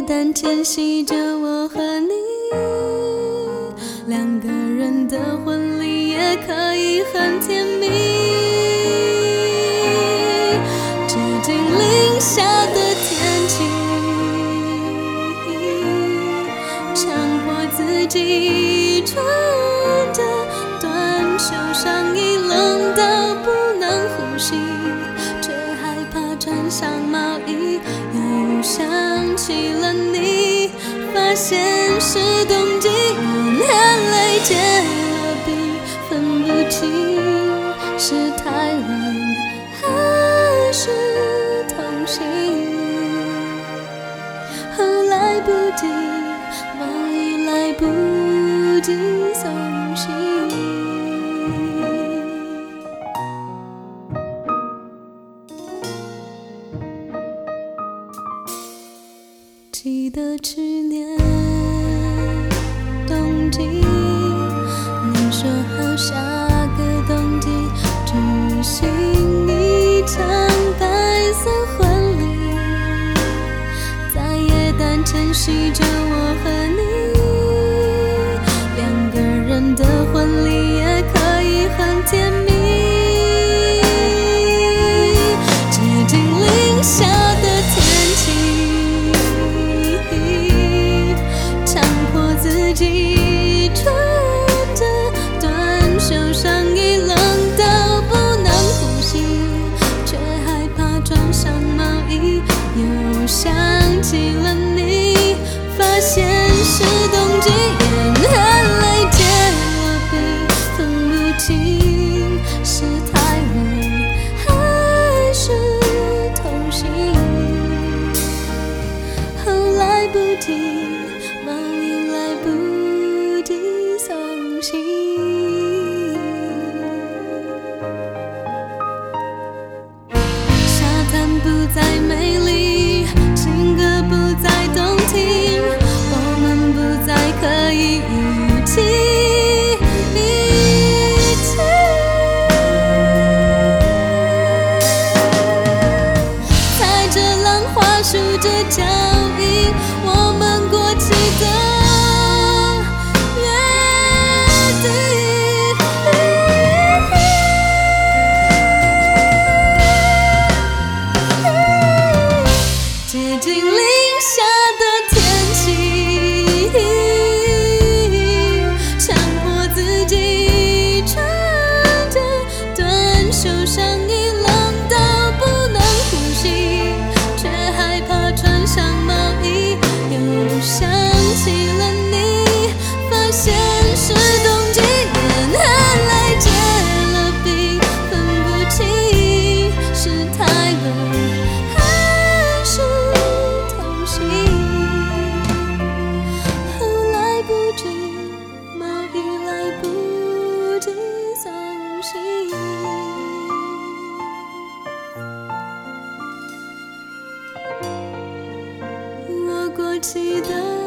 旦牵系着我和你，两个人的婚礼也可以很甜蜜。接近零下的天气，强迫自己穿着短袖上衣，冷到不能呼吸，却害怕穿上毛衣，又想起了你，发现是冬季，眼泪结了冰，分不清是太冷还是痛心。来不及，毛衣来不及送行。记得去年冬季，你说好下个冬季举行一场白色婚礼，在耶诞牵系着我和你，两个人的婚礼也可以很甜蜜。接近零下的天气，强迫自己穿着短袖上衣，冷到不能呼吸，却害怕穿上毛衣，又想起了你，发现是冬季，眼泪结了冰，分不清是太冷还是痛心。来不及，毛衣来不及送行。沙滩不再美丽，情歌不再动听，我们不再可以一起，一起。踩着浪花，数着脚印，我们过期的约定。接近零下的天气，强迫自己穿着短袖上衣，冷到不能呼吸，却害怕穿上毛衣，又想起了你，发现是冬季，眼泪结了冰，分不清是太冷还是痛心。来不及，毛衣来不及送行。我过期的